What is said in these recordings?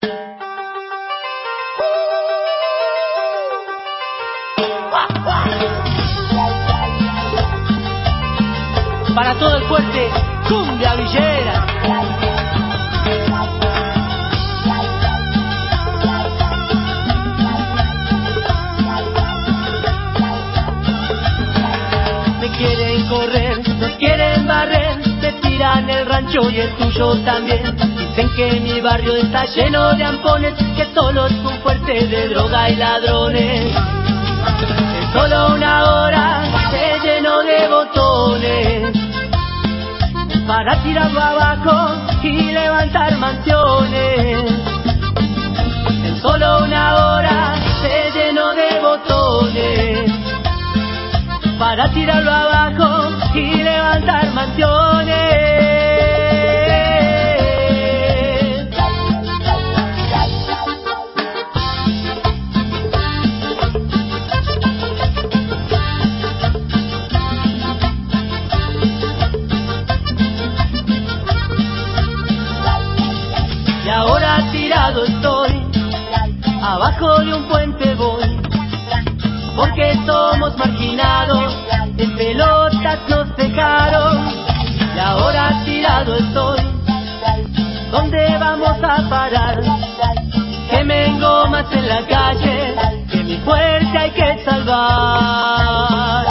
Para todo el fuerte, cumbia villera. Me quieren correr, nos quieren barrer, me tiran el rancho y el tuyo también. Dicen que mi barrio está lleno de ampones, que solo es un fuerte de droga y ladrones. En solo una hora se llenó de botones para tirarlo abajo y levantar mansiones. En solo una hora se llenó de botones para tirarlo abajo y levantar mansiones. Y ahora tirado estoy, abajo de un puente voy, porque somos marginados, en pelotas nos dejaron. Y ahora tirado estoy, ¿dónde vamos a parar? Que me engomas en la calle, que mi fuerte hay que salvar.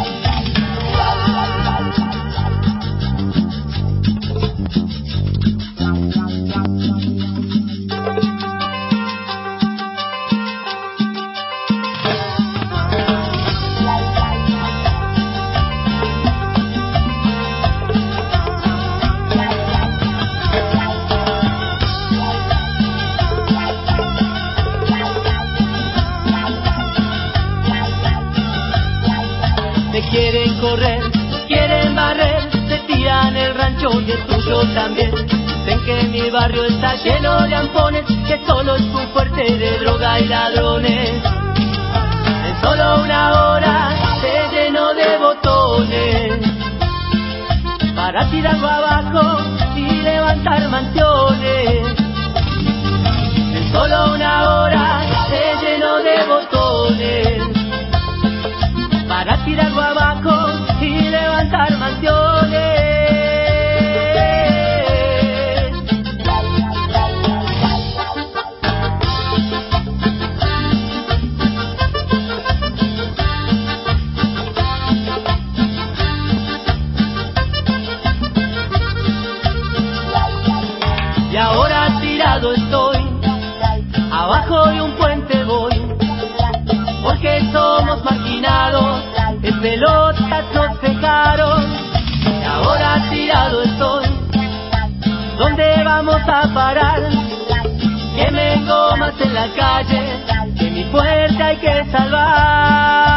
Me quieren correr, quieren barrer, se tiran el rancho y el tuyo también. Dicen que mi barrio está lleno de ampones, que solo es un fuerte de droga y ladrones. En solo una hora se llenó de botones para tirarlo abajo y levantar mansiones. En solo una hora se llenó de botones para tirarlo abajo y levantar mansiones. Y ahora tirado estoy, abajo de un puente voy, porque somos marginados, en pelotas nos dejaron. Y ahora tirado estoy, ¿dónde vamos a parar? Que me engomas en la calle, que mi fuerte hay que salvar.